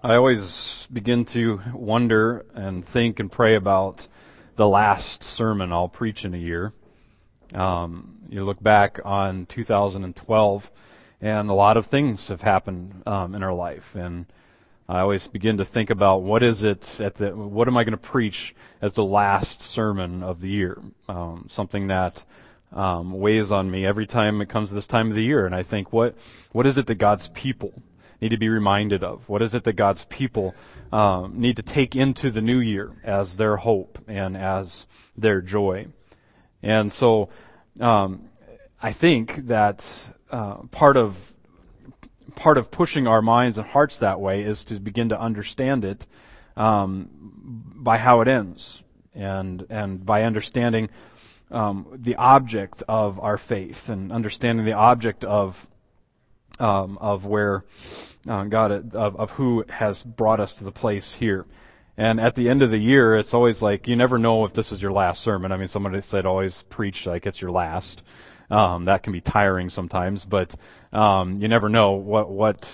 I always begin to wonder and think and pray about the last sermon I'll preach in a year. You look back on 2012, and a lot of things have happened in our life, and I always begin to think about what am I going to preach as the last sermon of the year? Something that weighs on me every time it comes to this time of the year, and I think, what is it that God's people need to be reminded of? What is it that God's people need to take into the new year as their hope and as their joy? And so I think that part of pushing our minds and hearts that way is to begin to understand it by how it ends, and by understanding the object of our faith, and understanding the object of where God, of who has brought us to the place here. And at the end of the year, it's always like, you never know if this is your last sermon. I mean, somebody said always preach like it's your last. That can be tiring sometimes, but you never know what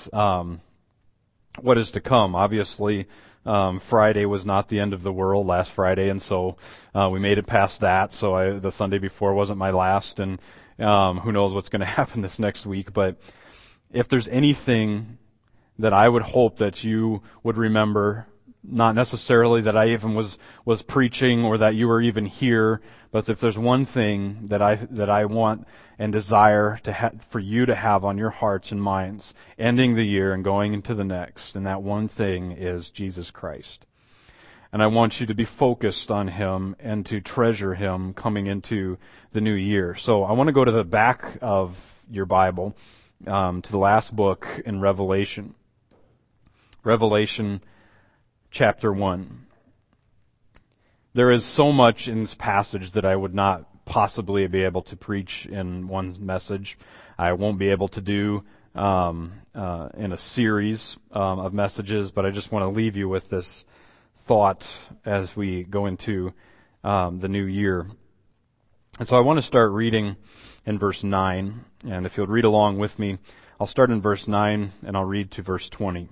is to come. Obviously, Friday was not the end of the world last Friday, and so we made it past that. So the Sunday before wasn't my last, and who knows what's going to happen this next week. But if there's anything that I would hope that you would remember, not necessarily that I even was preaching or that you were even here, but if there's one thing that I want and desire for you to have on your hearts and minds, ending the year and going into the next, and that one thing is Jesus Christ. And I want you to be focused on Him and to treasure Him coming into the new year. So I want to go to the back of your Bible, to the last book in Revelation. Revelation chapter 1. There is so much in this passage that I would not possibly be able to preach in one message. I won't be able to do in a series of messages, but I just want to leave you with this thought as we go into the new year. And so I want to start reading in verse 9, and if you'll read along with me, I'll start in verse 9 and I'll read to verse 20.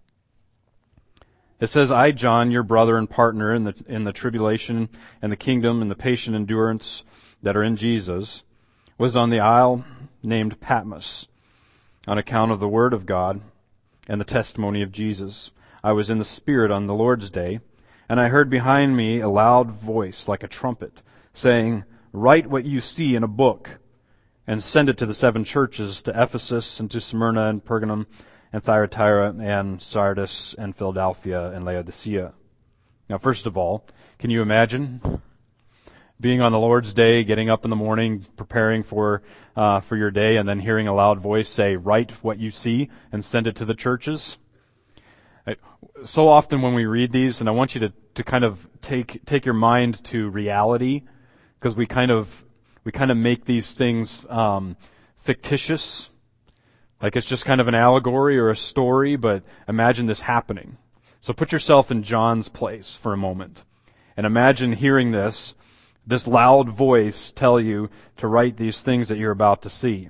It says, I, John, your brother and partner in the tribulation and the kingdom and the patient endurance that are in Jesus, was on the isle named Patmos, on account of the word of God and the testimony of Jesus. I was in the Spirit on the Lord's day, and I heard behind me a loud voice like a trumpet, saying, Write what you see in a book, and send it to the 7 churches, to Ephesus and to Smyrna and Pergamum, and Thyatira, and Sardis, and Philadelphia, and Laodicea. Now, first of all, can you imagine being on the Lord's day, getting up in the morning, preparing for your day, and then hearing a loud voice say, write what you see and send it to the churches? So often when we read these, and I want you to kind of take your mind to reality, because we kind of make these things fictitious. Like it's just kind of an allegory or a story, but imagine this happening. So put yourself in John's place for a moment. And imagine hearing this loud voice tell you to write these things that you're about to see.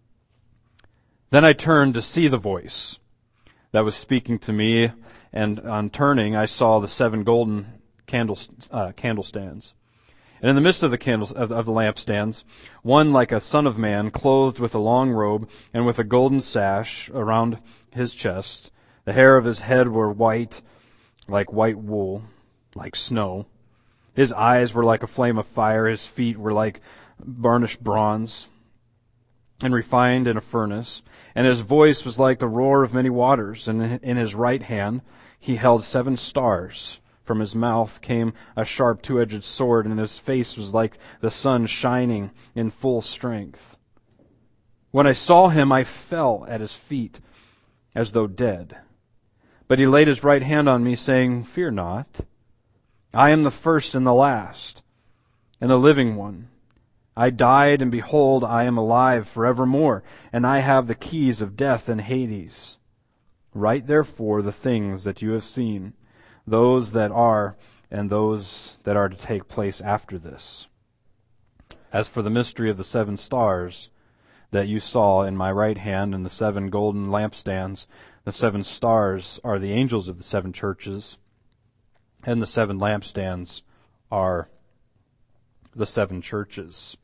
Then I turned to see the voice that was speaking to me, and on turning I saw the 7 golden candlestands. And in the midst of the candles of the lampstands, one like a son of man, clothed with a long robe and with a golden sash around his chest. The hair of his head were white, like white wool, like snow. His eyes were like a flame of fire. His feet were like burnished bronze and refined in a furnace. And his voice was like the roar of many waters. And in his right hand he held 7 stars. From his mouth came a sharp 2-edged sword, and his face was like the sun shining in full strength. When I saw him, I fell at his feet as though dead. But he laid his right hand on me, saying, Fear not. I am the first and the last, and the living one. I died, and behold, I am alive forevermore, and I have the keys of death and Hades. Write therefore the things that you have seen, those that are, and those that are to take place after this. As for the mystery of the 7 stars that you saw in my right hand and the 7 golden lampstands, The 7 stars are the angels of the 7 churches, and the 7 lampstands are the 7 churches.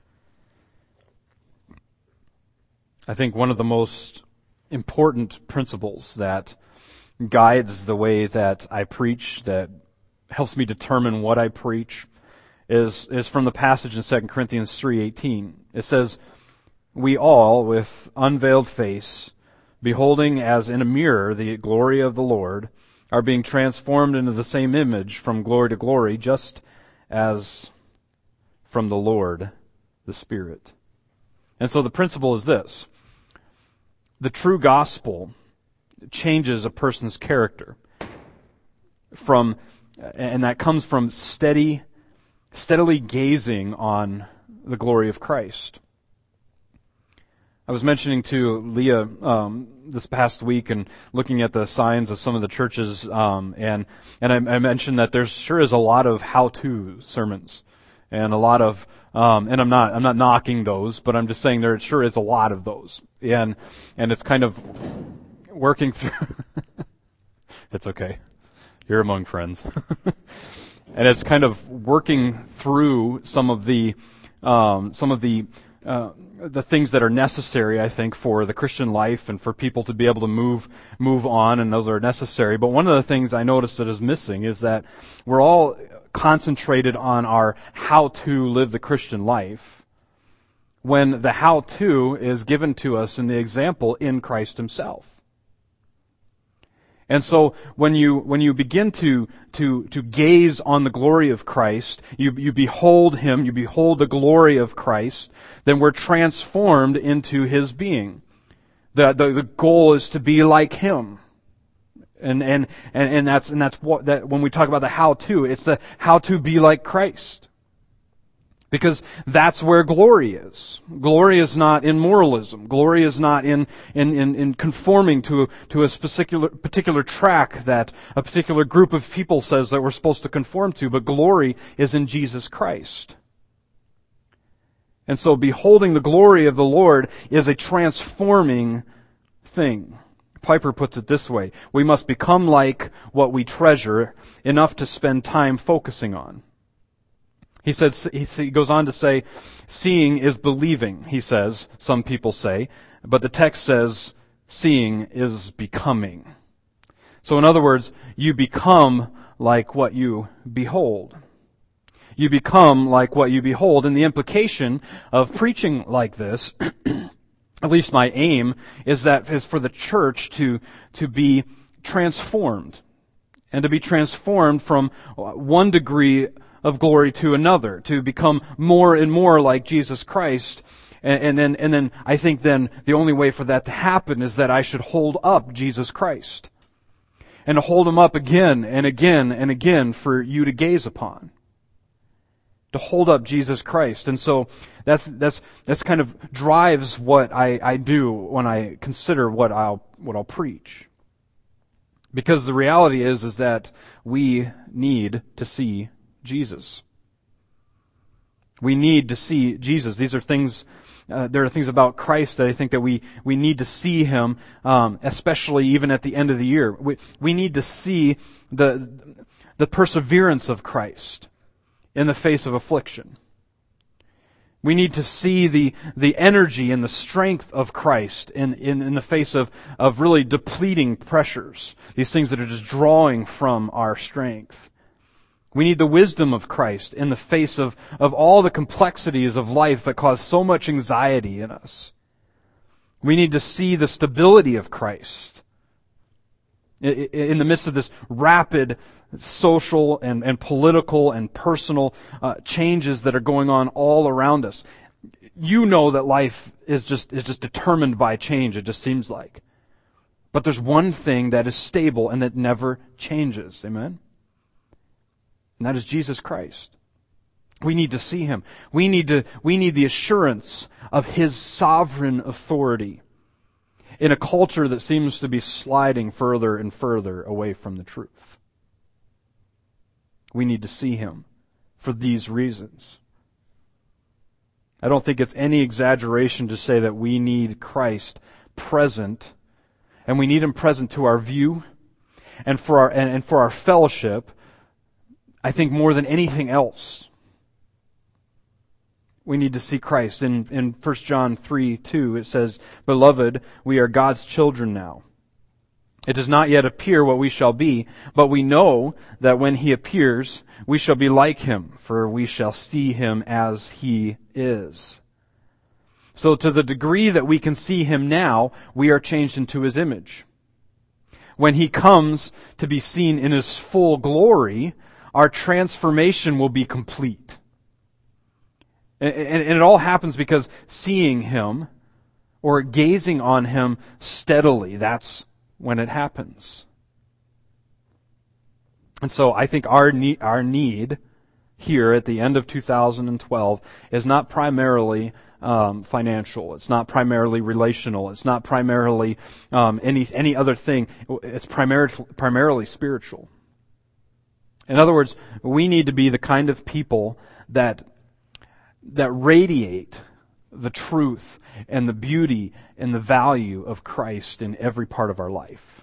I think one of the most important principles that guides the way that I preach, that helps me determine what I preach, is from the passage in 2 Corinthians 3:18. It says, "We all, with unveiled face, beholding as in a mirror the glory of the Lord, are being transformed into the same image from glory to glory, just as from the Lord, the Spirit." And so the principle is this: the true gospel changes a person's character and that comes from steadily gazing on the glory of Christ. I was mentioning to Leah this past week and looking at the signs of some of the churches, and I mentioned that there sure is a lot of how-to sermons and a lot of and I'm not knocking those, but I'm just saying there sure is a lot of those, and it's kind of working through. It's okay, you're among friends. And it's kind of working through some of the things that are necessary, I think, for the Christian life and for people to be able to move on, and those are necessary. But one of the things I noticed that is missing is that we're all concentrated on our how to live the Christian life, when the how to is given to us in the example in Christ Himself. And so when you begin to gaze on the glory of Christ, you behold Him, you behold the glory of Christ, then we're transformed into His being. The goal is to be like Him. And that's when we talk about the how to, it's the how to be like Christ. Because that's where glory is. Glory is not in moralism. Glory is not in conforming to a particular track that a particular group of people says that we're supposed to conform to, but glory is in Jesus Christ. And so beholding the glory of the Lord is a transforming thing. Piper puts it this way: we must become like what we treasure, enough to spend time focusing on. He goes on to say, seeing is believing, he says, some people say, but the text says, seeing is becoming. So in other words, you become like what you behold. You become like what you behold. And the implication of preaching like this, at least my aim, is for the church to be transformed. And to be transformed from one degree of glory to another, to become more and more like Jesus Christ. And then I think then the only way for that to happen is that I should hold up Jesus Christ. And to hold Him up again and again and again for you to gaze upon. To hold up Jesus Christ. And so that's kind of drives what I do when I consider what I'll preach. Because the reality is that we need to see Jesus. We need to see Jesus. These are things, there are things about Christ that I think that we need to see Him, especially even at the end of the year. We need to see the perseverance of Christ in the face of affliction. We need to see the energy and the strength of Christ in the face of really depleting pressures. These things that are just drawing from our strength. We need the wisdom of Christ in the face of all the complexities of life that cause so much anxiety in us. We need to see the stability of Christ in the midst of this rapid social and political and personal changes that are going on all around us. You know that life is just determined by change, it just seems like. But there's one thing that is stable and that never changes. Amen? And that is Jesus Christ. We need to see Him. We need the assurance of His sovereign authority in a culture that seems to be sliding further and further away from the truth. We need to see Him for these reasons. I don't think it's any exaggeration to say that we need Christ present and we need Him present to our view and for our fellowship, I think more than anything else, we need to see Christ. In 1 John 3:2, it says, "Beloved, we are God's children now. It does not yet appear what we shall be, but we know that when He appears, we shall be like Him, for we shall see Him as He is." So to the degree that we can see Him now, we are changed into His image. When He comes to be seen in His full glory, our transformation will be complete. And it all happens because seeing Him or gazing on Him steadily, that's when it happens. And so I think our need here at the end of 2012 is not primarily financial. It's not primarily relational. It's not primarily any other thing. It's primarily spiritual. In other words, we need to be the kind of people that radiate the truth and the beauty and the value of Christ in every part of our life.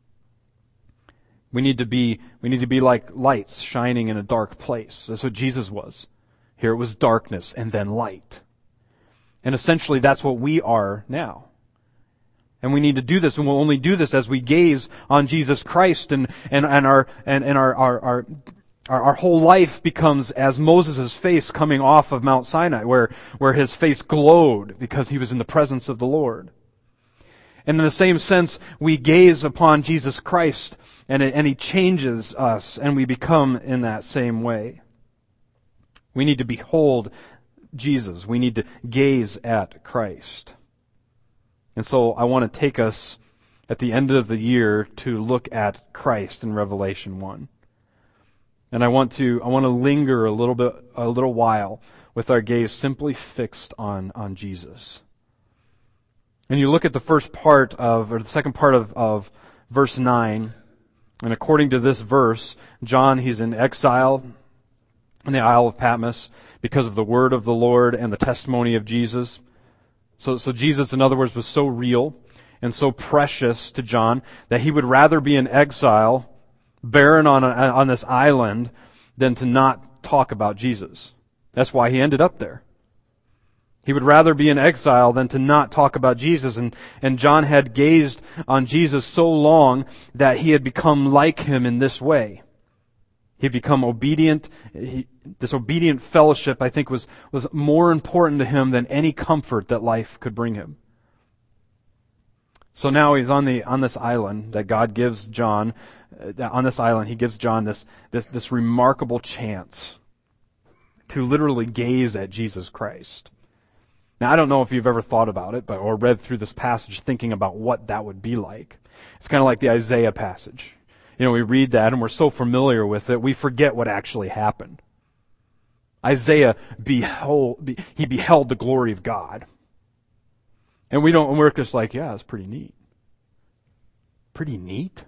We need to be like lights shining in a dark place. That's what Jesus was. Here it was darkness and then light. And essentially that's what we are now. And we need to do this, and we'll only do this as we gaze on Jesus Christ, and our whole life becomes as Moses' face coming off of Mount Sinai, where his face glowed because he was in the presence of the Lord. And in the same sense, we gaze upon Jesus Christ, and He changes us, and we become in that same way. We need to behold Jesus. We need to gaze at Christ. And so I want to take us at the end of the year to look at Christ in Revelation 1. And I want to linger a little while with our gaze simply fixed on Jesus. And you look at the the second part of verse 9, and according to this verse, John, he's in exile in the Isle of Patmos because of the word of the Lord and the testimony of Jesus. So Jesus, in other words, was so real and so precious to John that he would rather be in exile, barren on this island, than to not talk about Jesus. That's why he ended up there. He would rather be in exile than to not talk about Jesus. And John had gazed on Jesus so long that he had become like Him in this way. He'd become obedient. This obedient fellowship, I think, was more important to him than any comfort that life could bring him. So now he's on this island that God gives John. On this island, He gives John this remarkable chance to literally gaze at Jesus Christ. Now, I don't know if you've ever thought about it, or read through this passage thinking about what that would be like. It's kind of like the Isaiah passage. You know, we read that and we're so familiar with it, we forget what actually happened. Isaiah beheld the glory of God. And we're just like, yeah, it's pretty neat. Pretty neat?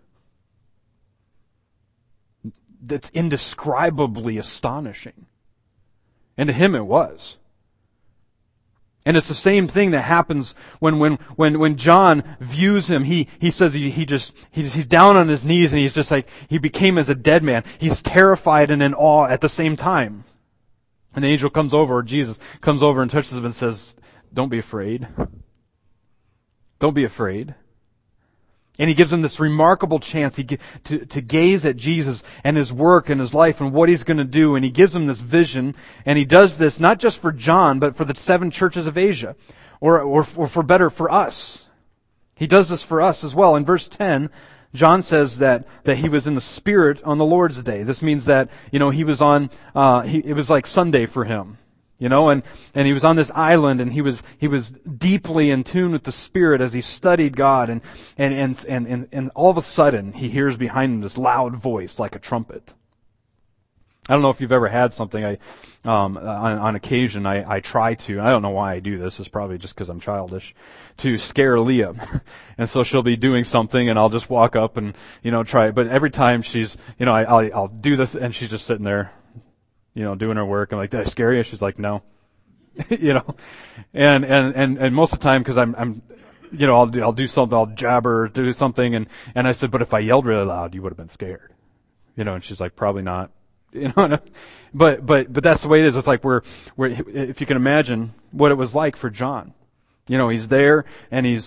That's indescribably astonishing. And to him it was. And it's the same thing that happens when John views him. He says he's down on his knees and he's just like, he became as a dead man. He's terrified and in awe at the same time. And the angel comes over, or Jesus comes over and touches him and says, "Don't be afraid. Don't be afraid." And he gives him this remarkable chance to gaze at Jesus and His work and His life and what He's going to do. And He gives him this vision. And He does this not just for John, but for the 7 churches of Asia. Or for better, for us. He does this for us as well. In verse 10, John says that he was in the Spirit on the Lord's Day. This means that, he was on, it was like Sunday for him. And he was on this island, and he was deeply in tune with the Spirit as he studied God, and all of a sudden he hears behind him this loud voice like a trumpet. I don't know if you've ever had something. On occasion I try to. I don't know why I do this. It's probably just because I'm childish, to scare Leah, and so she'll be doing something, and I'll just walk up and try. But every time she's I'll do this, and she's just sitting there, doing her work. I'm like, "Did I scare you?" She's like, "No." And most of the time, because I'm I'll do something, I'll jabber, do something, and I said, but if I yelled really loud, you would have been scared. And she's like, probably not. But that's the way it is. It's like we're if you can imagine what it was like for John. He's there and he's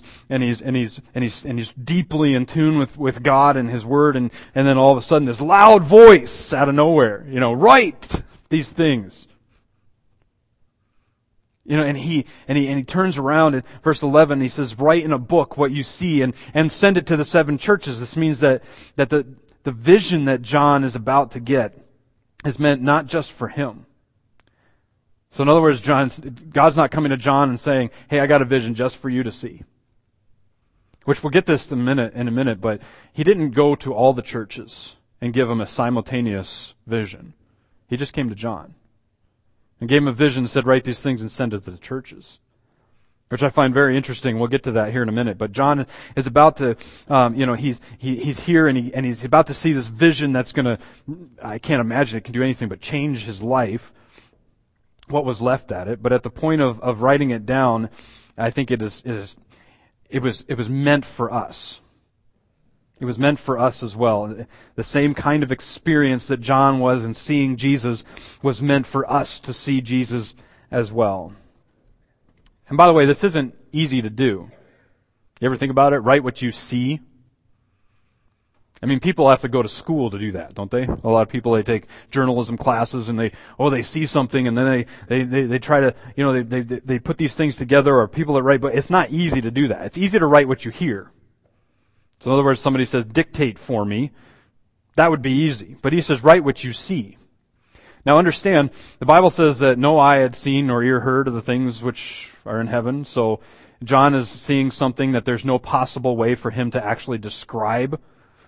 deeply in tune with God and His Word, and then all of a sudden this loud voice out of nowhere, write these things. And he turns around in verse 11, he says, write in a book what you see and send it to the 7 churches. This means that the vision that John is about to get is meant not just for him. So in other words, God's not coming to John and saying, hey, I got a vision just for you to see. Which we'll get this in a minute, but he didn't go to all the churches and give them a simultaneous vision. He just came to John and gave him a vision and said, write these things and send it to the churches. Which I find very interesting. We'll get to that here in a minute. But John is about to, he's here and he's about to see this vision that's gonna, I can't imagine it can do anything but change his life. What was left at it, but at the point of writing it down, I think it was meant for us. It was meant for us as well. The same kind of experience that John was in seeing Jesus was meant for us to see Jesus as well. And by the way, this isn't easy to do. You ever think about it? Write what you see. I mean, people have to go to school to do that, don't they? A lot of people, they take journalism classes and they see something and then they try to, they put these things together, or people that write, but it's not easy to do that. It's easy to write what you hear. So in other words, somebody says, dictate for me. That would be easy. But he says, write what you see. Now understand, the Bible says that no eye had seen nor ear heard of the things which are in heaven. So John is seeing something that there's no possible way for him to actually describe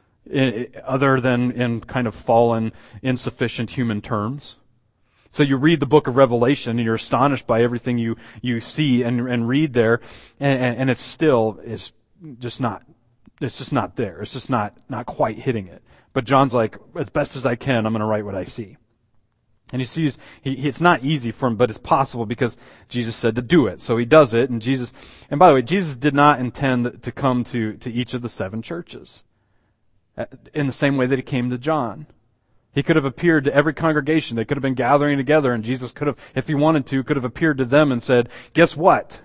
other than in kind of fallen, insufficient human terms. So you read the book of Revelation and you're astonished by everything you see and read there, and it's still is just not, it's just not there. It's just not quite hitting it. But John's like, as best as I can, I'm going to write what I see. And he sees, it's not easy for him, but it's possible because Jesus said to do it. So he does it, and by the way, Jesus did not intend to come to each of the 7 churches in the same way that he came to John. He could have appeared to every congregation. They could have been gathering together, and Jesus could have, if he wanted to, could have appeared to them and said, guess what?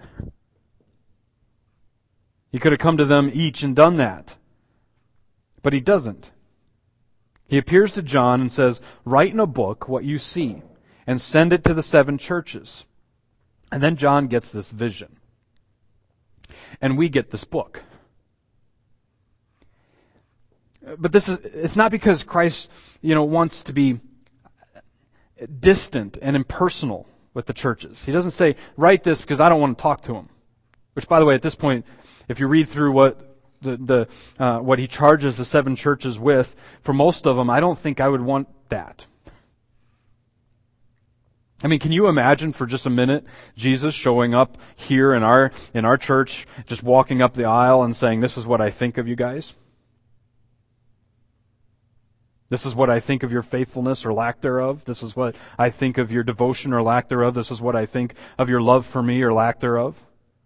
He could have come to them each and done that. But he doesn't. He appears to John and says, write in a book what you see and send it to the 7 churches. And then John gets this vision. And we get this book. But it's not because Christ, wants to be distant and impersonal with the churches. He doesn't say, write this because I don't want to talk to him. Which, by the way, at this point, if you read through what what he charges the 7 churches with, for most of them, I don't think I would want that. I mean, can you imagine for just a minute Jesus showing up here in our church, just walking up the aisle and saying, this is what I think of you guys? This is what I think of your faithfulness or lack thereof. This is what I think of your devotion or lack thereof. This is what I think of your love for me or lack thereof.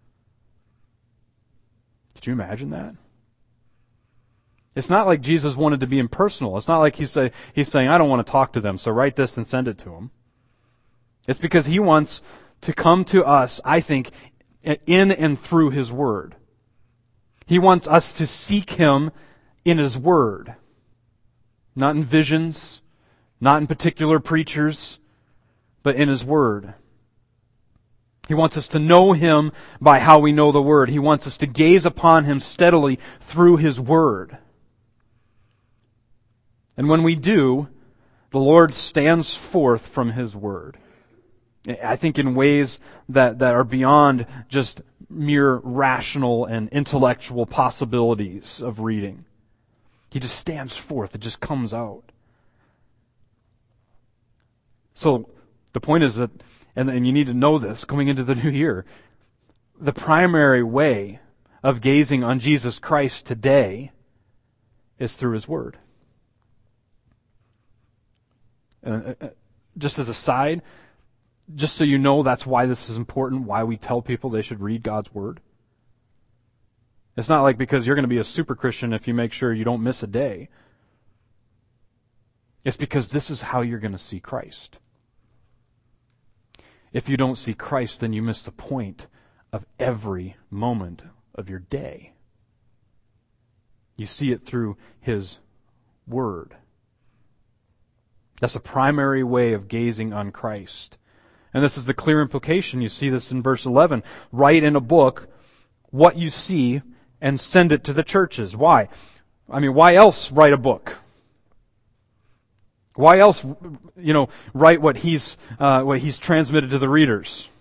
Could you imagine that? It's not like Jesus wanted to be impersonal. It's not like he's saying, I don't want to talk to them, so write this and send it to them. It's because he wants to come to us, I think, in and through his word. He wants us to seek him in his word. Not in visions, not in particular preachers, but in his word. He wants us to know him by how we know the word. He wants us to gaze upon him steadily through his word. And when we do, the Lord stands forth from his word. I think in ways that are beyond just mere rational and intellectual possibilities of reading. He just stands forth. It just comes out. So the point is that, and you need to know this going into the new year, the primary way of gazing on Jesus Christ today is through his word. Just as a side, just so you know, that's why this is important, why we tell people they should read God's word. It's not like because you're going to be a super Christian if you make sure you don't miss a day. It's because this is how you're going to see Christ. If you don't see Christ, then you miss the point of every moment of your day. You see it through His Word. That's a primary way of gazing on Christ. And this is the clear implication. You see this in verse 11. Write in a book what you see and send it to the churches. Why? Why else write a book? Why else, write what he's transmitted to the readers?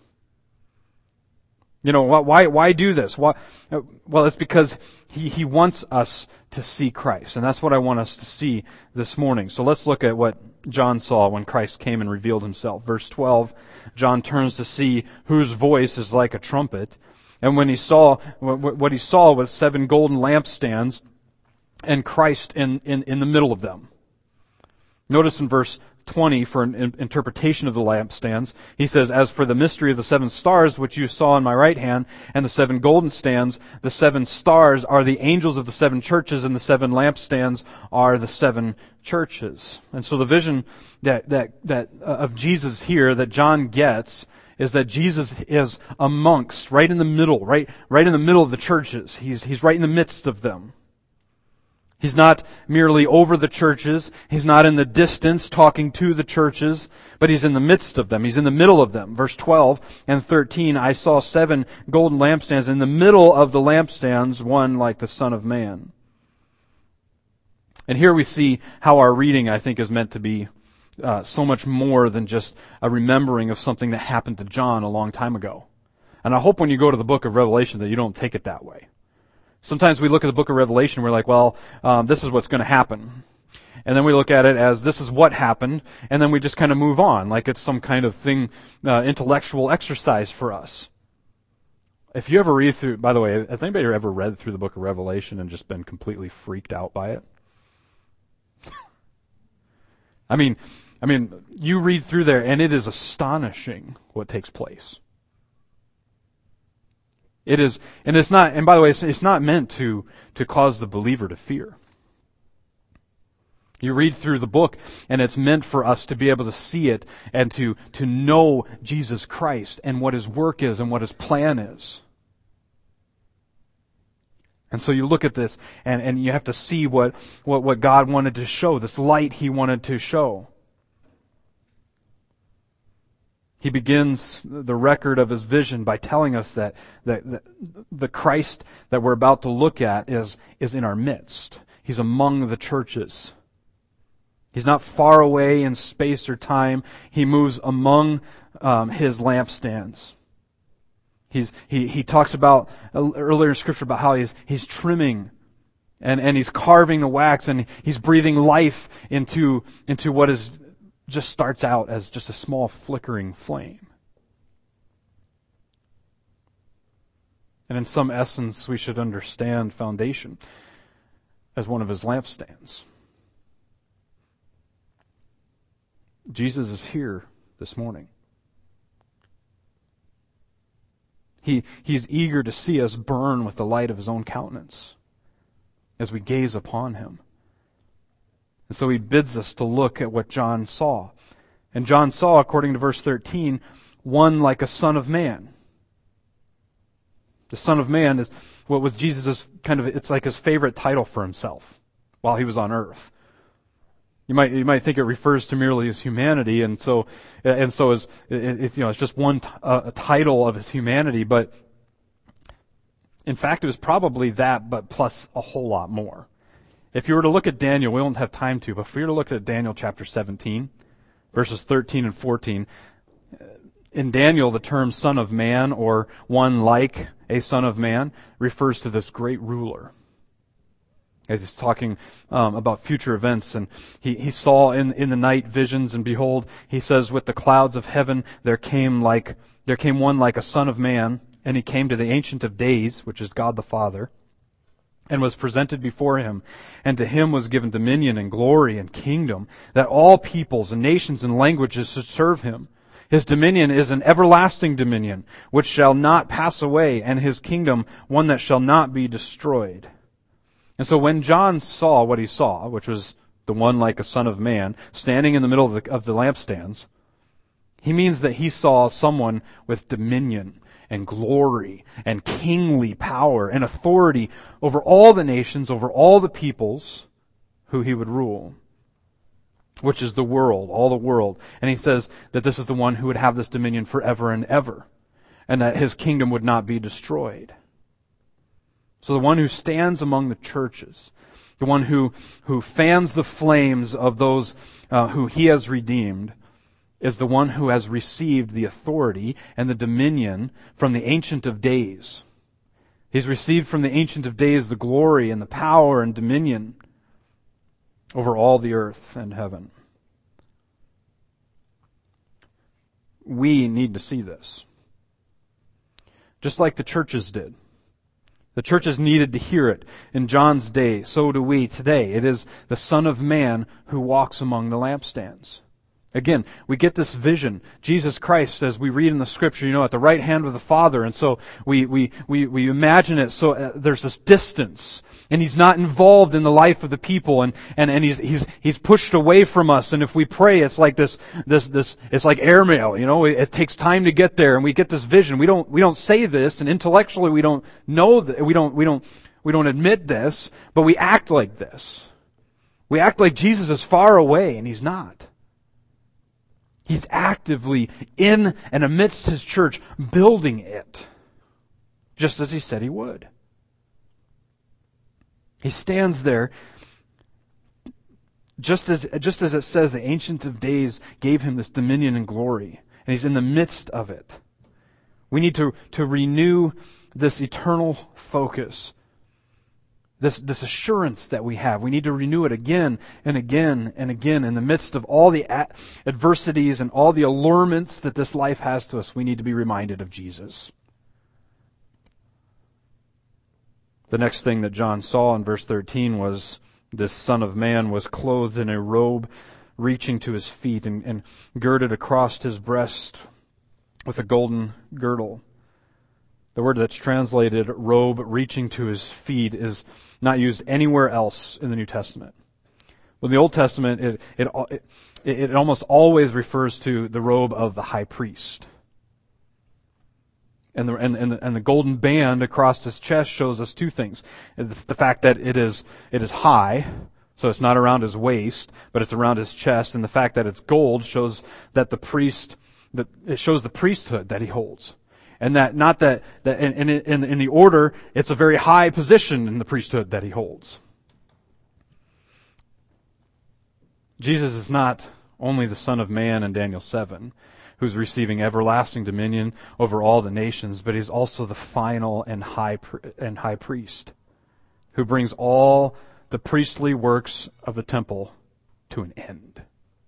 Why do this? Why? Well, it's because he wants us to see Christ. And that's what I want us to see this morning. So let's look at what John saw when Christ came and revealed Himself. Verse 12, John turns to see whose voice is like a trumpet. And when he saw, what he saw was 7 golden lampstands and Christ in the middle of them. Notice in verse 20, for an interpretation of the lampstands, he says, as for the mystery of the 7 stars which you saw in my right hand, and the 7 golden stands, the 7 stars are the angels of the 7 churches, and the 7 lampstands are the 7 churches. And so the vision that of Jesus here that John gets is that Jesus is amongst, right in the middle, right in the middle of the churches. He's right in the midst of them. He's not merely over the churches. He's not in the distance talking to the churches, but He's in the midst of them. He's in the middle of them. Verse 12 and 13, I saw 7 golden lampstands. In the middle of the lampstands, one like the Son of Man. And here we see how our reading, I think, is meant to be so much more than just a remembering of something that happened to John a long time ago. And I hope when you go to the book of Revelation that you don't take it that way. Sometimes we look at the book of Revelation, we're like, well, this is what's going to happen. And then we look at it as this is what happened, and then we just kind of move on, like it's some kind of thing, intellectual exercise for us. If you ever read through, by the way, has anybody ever read through the book of Revelation and just been completely freaked out by it? I mean, you read through there and it is astonishing what takes place. It is, and it's not, and by the way, it's not meant to cause the believer to fear. You read through the book, and it's meant for us to be able to see it and to know Jesus Christ and what His work is and what His plan is. And so you look at this, and you have to see what God wanted to show, this light He wanted to show. He begins the record of His vision by telling us that the Christ that we're about to look at is in our midst. He's among the churches. He's not far away in space or time. He moves among His lampstands. He talks about earlier in Scripture about how he's trimming and he's carving the wax and he's breathing life into what is just starts out as just a small flickering flame. And in some essence, we should understand foundation as one of His lampstands. Jesus is here this morning. He's eager to see us burn with the light of His own countenance as we gaze upon Him. And so He bids us to look at what John saw. And John saw, according to verse 13, one like a son of man. The Son of Man is what was Jesus' it's like His favorite title for Himself while He was on earth. You might think it refers to merely His humanity, and so it's just one title of His humanity, but in fact it was probably that, but plus a whole lot more. If you were to look at Daniel, we won't have time to, but if you were to look at Daniel chapter 17, verses 13 and 14, in Daniel the term Son of Man, or one like a Son of Man, refers to this great ruler. As he's talking about future events, and he saw in the night visions, and behold, he says, with the clouds of heaven there came one like a Son of Man, and he came to the Ancient of Days, which is God the Father, and was presented before Him, and to Him was given dominion and glory and kingdom, that all peoples and nations and languages should serve Him. His dominion is an everlasting dominion, which shall not pass away, and his kingdom one that shall not be destroyed. And so when John saw what he saw, which was the one like a son of man, standing in the middle of the lampstands, he means that he saw someone with dominion and glory and kingly power and authority over all the nations, over all the peoples who he would rule, which is the world, all the world. And he says that this is the one who would have this dominion forever and ever, and that his kingdom would not be destroyed. So the one who stands among the churches, the one who fans the flames of those who he has redeemed, is the one who has received the authority and the dominion from the Ancient of Days. He's received from the Ancient of Days the glory and the power and dominion over all the earth and heaven. We need to see this, just like the churches did. The churches needed to hear it in John's day. So do we today. It is the Son of Man who walks among the lampstands. Again, we get this vision. Jesus Christ, as we read in the Scripture, at the right hand of the Father. And so we imagine it. So there's this distance. And He's not involved in the life of the people. And He's pushed away from us. And if we pray, it's like this, it's like airmail, It takes time to get there. And we get this vision. We don't say this. And intellectually we don't know that. We don't admit this. But we act like this. We act like Jesus is far away. And He's not. He's actively in and amidst His church, building it, just as He said He would. He stands there, just as it says, the Ancient of Days gave Him this dominion and glory, and He's in the midst of it. We need to renew this eternal focus, this assurance that we have. We need to renew it again and again and again in the midst of all the adversities and all the allurements that this life has to us. We need to be reminded of Jesus. The next thing that John saw in verse 13 was this Son of Man was clothed in a robe reaching to His feet and girded across His breast with a golden girdle. The word that's translated robe reaching to His feet is not used anywhere else in the New Testament. Well, in the Old Testament, it almost always refers to the robe of the high priest. And the golden band across His chest shows us two things. The fact that it is high, so it's not around His waist, but it's around His chest, and the fact that it's gold shows that it shows the priesthood that He holds. And that not that in the order, it's a very high position in the priesthood that He holds. Jesus is not only the Son of Man in Daniel 7, who's receiving everlasting dominion over all the nations, but He's also the final and high priest, who brings all the priestly works of the temple to an end.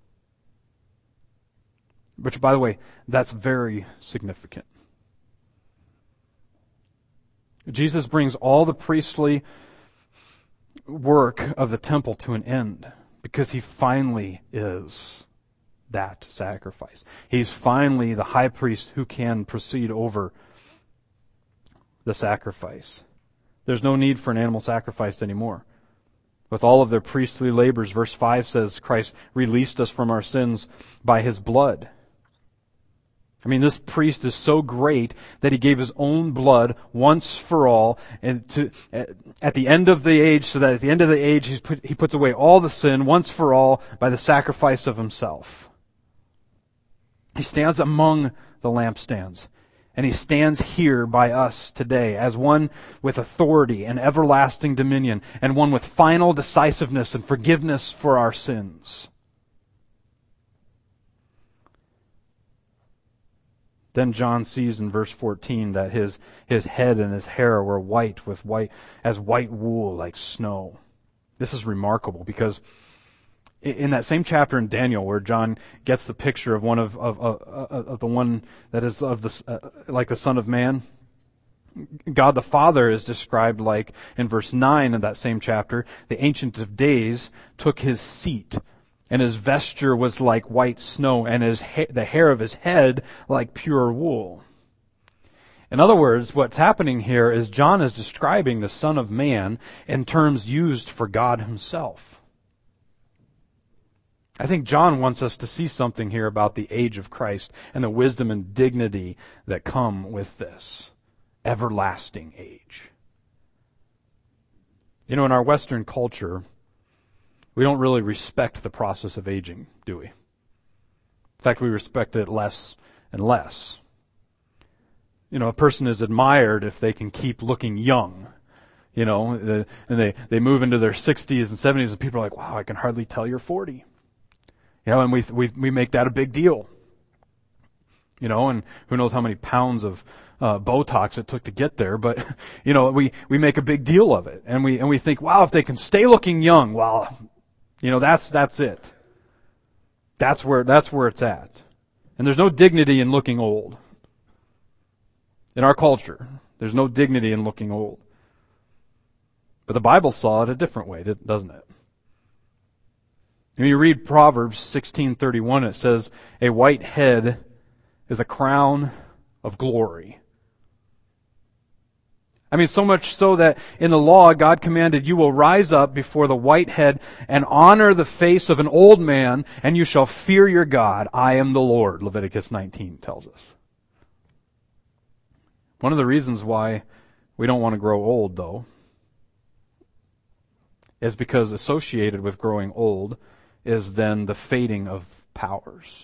Which, by the way, that's very significant. Jesus brings all the priestly work of the temple to an end because He finally is that sacrifice. He's finally the high priest who can proceed over the sacrifice. There's no need for an animal sacrifice anymore. With all of their priestly labors, verse 5 says Christ released us from our sins by His blood. I mean, this priest is so great that He gave His own blood once for all, and at the end of the age, so that at the end of the age He puts away all the sin once for all by the sacrifice of Himself. He stands among the lampstands, and He stands here by us today as one with authority and everlasting dominion, and one with final decisiveness and forgiveness for our sins. Then John sees in verse 14 that his head and his hair were white as white wool, like snow. This is remarkable because in that same chapter in Daniel, where John gets the picture of one of the one that is of the like the Son of Man, God the Father is described like in verse 9 of that same chapter. The Ancient of Days took His seat and his vesture was like white snow, and the hair of his head like pure wool. In other words, what's happening here is John is describing the Son of Man in terms used for God himself. I think John wants us to see something here about the age of Christ and the wisdom and dignity that come with this everlasting age. You know, in our Western culture, we don't really respect the process of aging, do we? In fact, we respect it less and less. You know, a person is admired if they can keep looking young. You know, and they move into their 60s and 70s and people are like, wow, I can hardly tell you're 40. You know, and we make that a big deal. You know, and who knows how many pounds of Botox it took to get there, but you know, we make a big deal of it, and we think, wow, if they can stay looking young, well, you know, that's it. That's where it's at. And there's no dignity in looking old. In our culture, there's no dignity in looking old. But the Bible saw it a different way, doesn't it? When you read Proverbs 16:31, it says, "A white head is a crown of glory." I mean, so much so that in the law, God commanded, "You will rise up before the white head and honor the face of an old man, and you shall fear your God. I am the Lord," Leviticus 19 tells us. One of the reasons why we don't want to grow old, though, is because associated with growing old is then the fading of powers,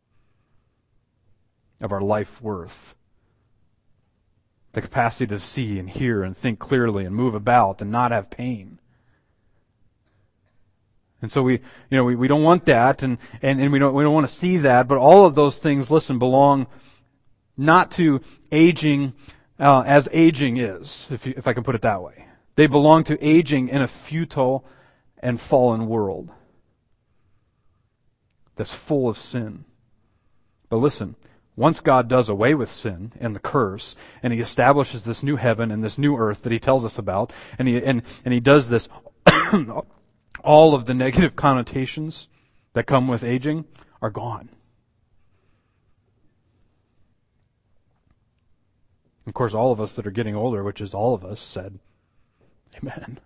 of our life worth. The capacity to see and hear and think clearly and move about and not have pain. And so we don't want that, and we don't want to see that, but all of those things, listen, belong not to aging as aging is, if I can put it that way. They belong to aging in a futile and fallen world that's full of sin. But listen, once God does away with sin and the curse, and He establishes this new heaven and this new earth that He tells us about, and He does this, all of the negative connotations that come with aging are gone. Of course, all of us that are getting older, which is all of us, said, Amen.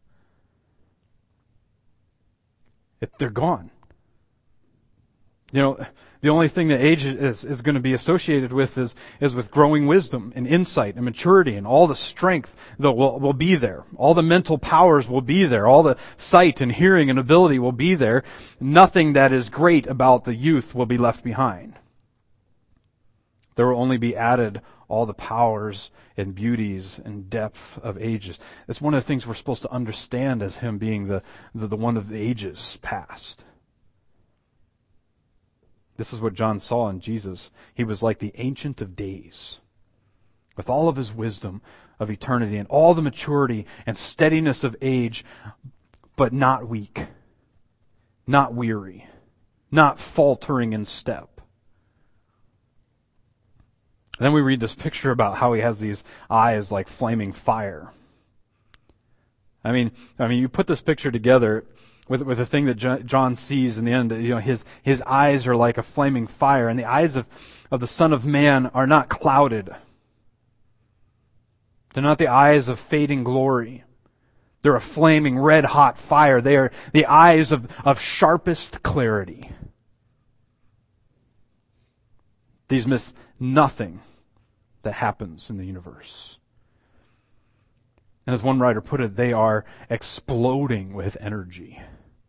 They're gone. You know, the only thing that age is going to be associated with is with growing wisdom and insight and maturity, and all the strength that will be there. All the mental powers will be there. All the sight and hearing and ability will be there. Nothing that is great about the youth will be left behind. There will only be added all the powers and beauties and depth of ages. It's one of the things we're supposed to understand as Him being the one of the ages past. This is what John saw in Jesus. He was like the Ancient of Days, with all of His wisdom of eternity and all the maturity and steadiness of age, but not weak, not weary, not faltering in step. And then we read this picture about how He has these eyes like flaming fire. I mean, you put this picture together with the thing that John sees in the end. You know, his eyes are like a flaming fire, and the eyes of the Son of Man are not clouded. They're not the eyes of fading glory. They're a flaming red hot fire. They are the eyes of sharpest clarity. These miss nothing that happens in the universe. And as one writer put it, they are exploding with energy.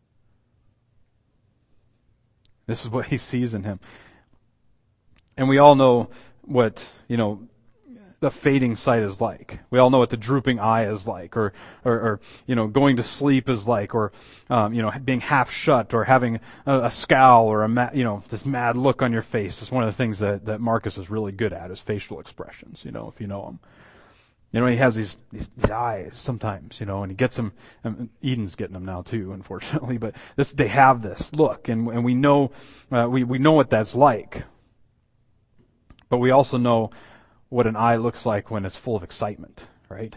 This is what he sees in Him. And we all know what, the fading sight is like. We all know what the drooping eye is like, or going to sleep is like, or being half shut, or having a scowl, or this mad look on your face. It's one of the things that Marcus is really good at, is facial expressions. If you know him. He has these eyes sometimes, and he gets them. Eden's getting them now too, unfortunately. But they have this look, and we know we know what that's like. But we also know what an eye looks like when it's full of excitement, right?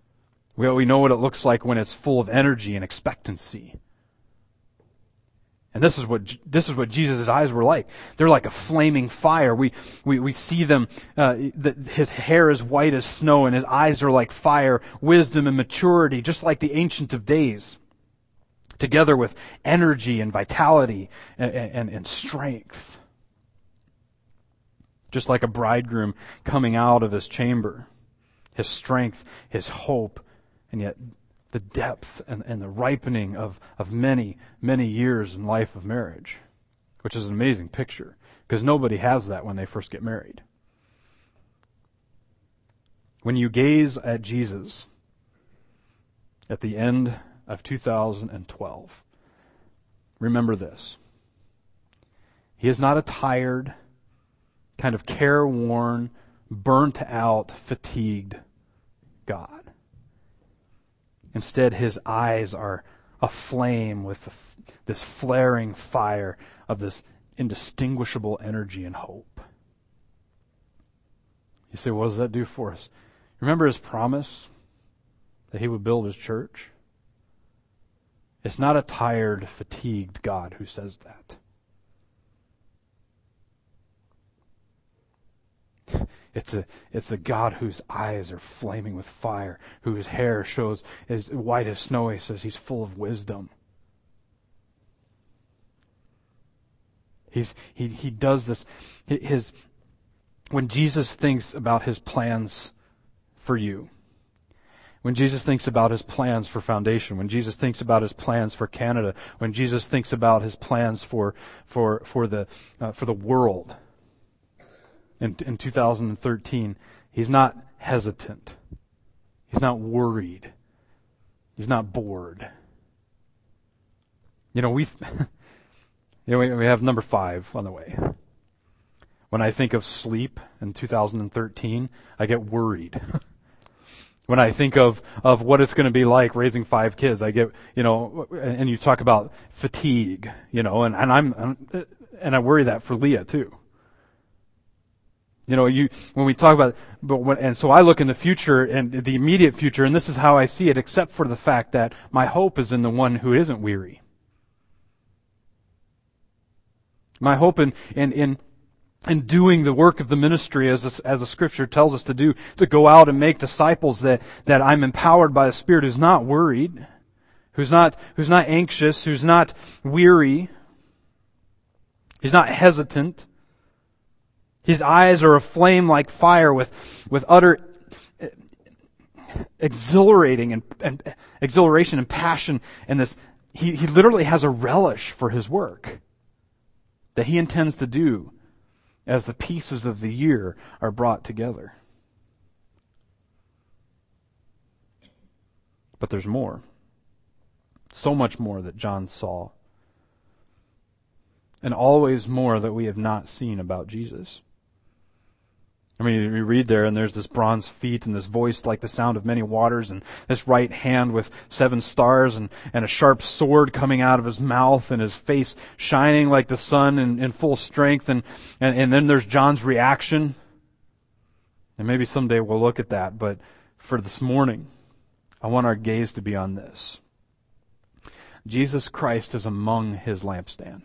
We know what it looks like when it's full of energy and expectancy. And this is what Jesus' eyes were like. They're like a flaming fire. We see them, his hair is white as snow and his eyes are like fire, wisdom and maturity, just like the Ancient of Days, together with energy and vitality and strength. Just like a bridegroom coming out of his chamber. His strength, his hope, and yet the depth and the ripening of many, many years in life of marriage, which is an amazing picture, because nobody has that when they first get married. When you gaze at Jesus at the end of 2012, remember this. He is not a tired, kind of careworn, burnt out, fatigued God. Instead, his eyes are aflame with this flaring fire of this indistinguishable energy and hope. You say, what does that do for us? Remember his promise that he would build his church? It's not a tired, fatigued God who says that. It's a God whose eyes are flaming with fire, whose hair shows as white as snow. He says he's full of wisdom. He does this. When Jesus thinks about his plans for you, when Jesus thinks about his plans for Foundation, when Jesus thinks about his plans for Canada, when Jesus thinks about his plans for the world, in 2013, he's not hesitant. He's not worried. He's not bored. We have number 5 on the way. When I think of sleep in 2013, I get worried. When I think of what it's going to be like raising 5 kids, I get, and you talk about fatigue, and I worry that for Leah too. When we talk about, and so I look in the future and the immediate future, and this is how I see it, except for the fact that my hope is in the one who isn't weary. My hope in doing the work of the ministry as the scripture tells us to do, to go out and make disciples, that I'm empowered by the Spirit, who's not worried, who's not anxious, who's not weary, he's not hesitant. His eyes are aflame like fire with utter exhilarating and exhilaration and passion, and this he literally has a relish for his work that he intends to do as the pieces of the year are brought together. But there's more. So much more that John saw. And always more that we have not seen about Jesus. I mean, we read there, and there's this bronze feet and this voice like the sound of many waters, and this right hand with 7 stars, and a sharp sword coming out of his mouth, and his face shining like the sun in full strength. And then there's John's reaction. And maybe someday we'll look at that, but for this morning, I want our gaze to be on this. Jesus Christ is among his lampstand.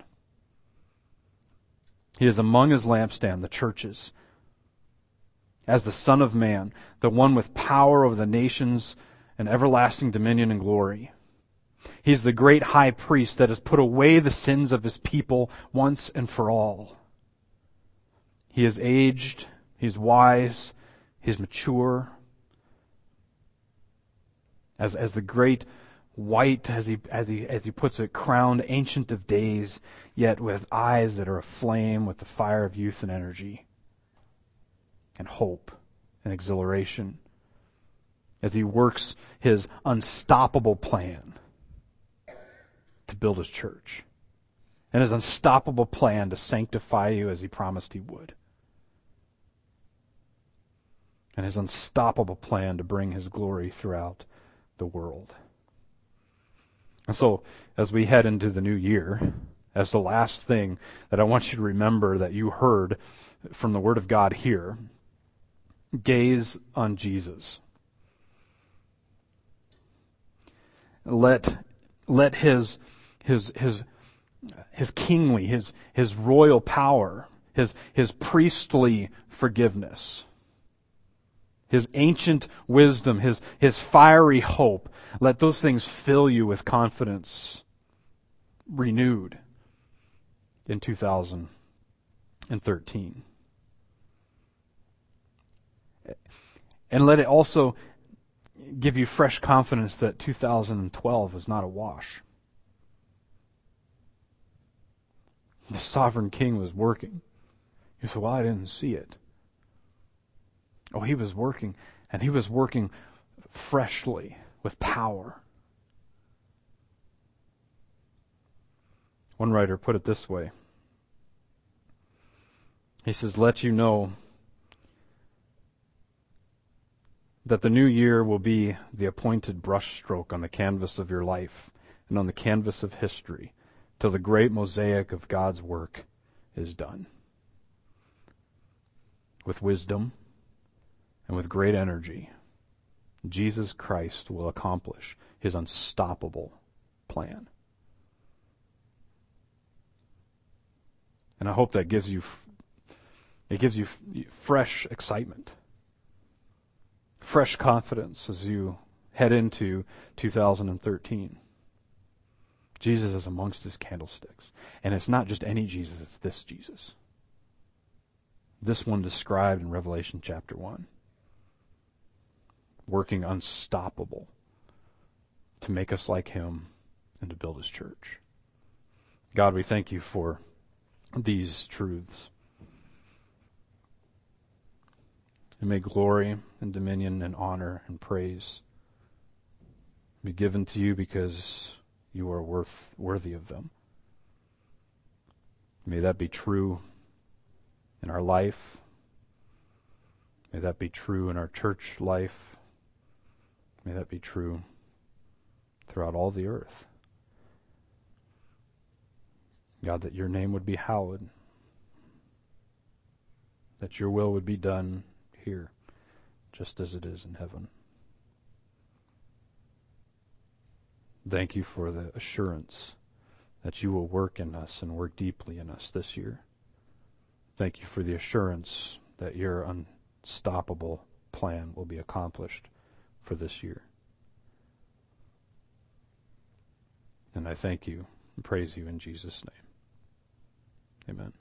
He is among his lampstand, the churches, as the Son of Man, the one with power over the nations and everlasting dominion and glory. He's the great high priest that has put away the sins of his people once and for all. He is aged, he's wise, he's mature. As the great white, as he puts it, crowned Ancient of Days, yet with eyes that are aflame with the fire of youth and energy and hope and exhilaration, as he works his unstoppable plan to build his church, and his unstoppable plan to sanctify you as he promised he would, and his unstoppable plan to bring his glory throughout the world. And so, as we head into the new year, as the last thing that I want you to remember that you heard from the Word of God here, gaze on Jesus. Let his his kingly, his royal power, his priestly forgiveness, his ancient wisdom, his fiery hope. Let those things fill you with confidence renewed in 2013. And let it also give you fresh confidence that 2012 is not a wash. The sovereign king was working. You say, well, I didn't see it. Oh, he was working, and he was working freshly with power. One writer put it this way. He says, let you know that the new year will be the appointed brushstroke on the canvas of your life and on the canvas of history till the great mosaic of God's work is done. With wisdom and with great energy, Jesus Christ will accomplish his unstoppable plan. And I hope that gives you fresh excitement, fresh confidence as you head into 2013. Jesus is amongst his candlesticks. And it's not just any Jesus, it's this Jesus. This one described in Revelation chapter 1. Working unstoppable to make us like him and to build his church. God, we thank you for these truths. And may glory and dominion and honor and praise be given to you because you are worthy of them. May that be true in our life. May that be true in our church life. May that be true throughout all the earth. God, that your name would be hallowed, that your will would be done here, just as it is in heaven. Thank you for the assurance that you will work in us and work deeply in us this year. Thank you for the assurance that your unstoppable plan will be accomplished for this year. And I thank you and praise you in Jesus' name. Amen.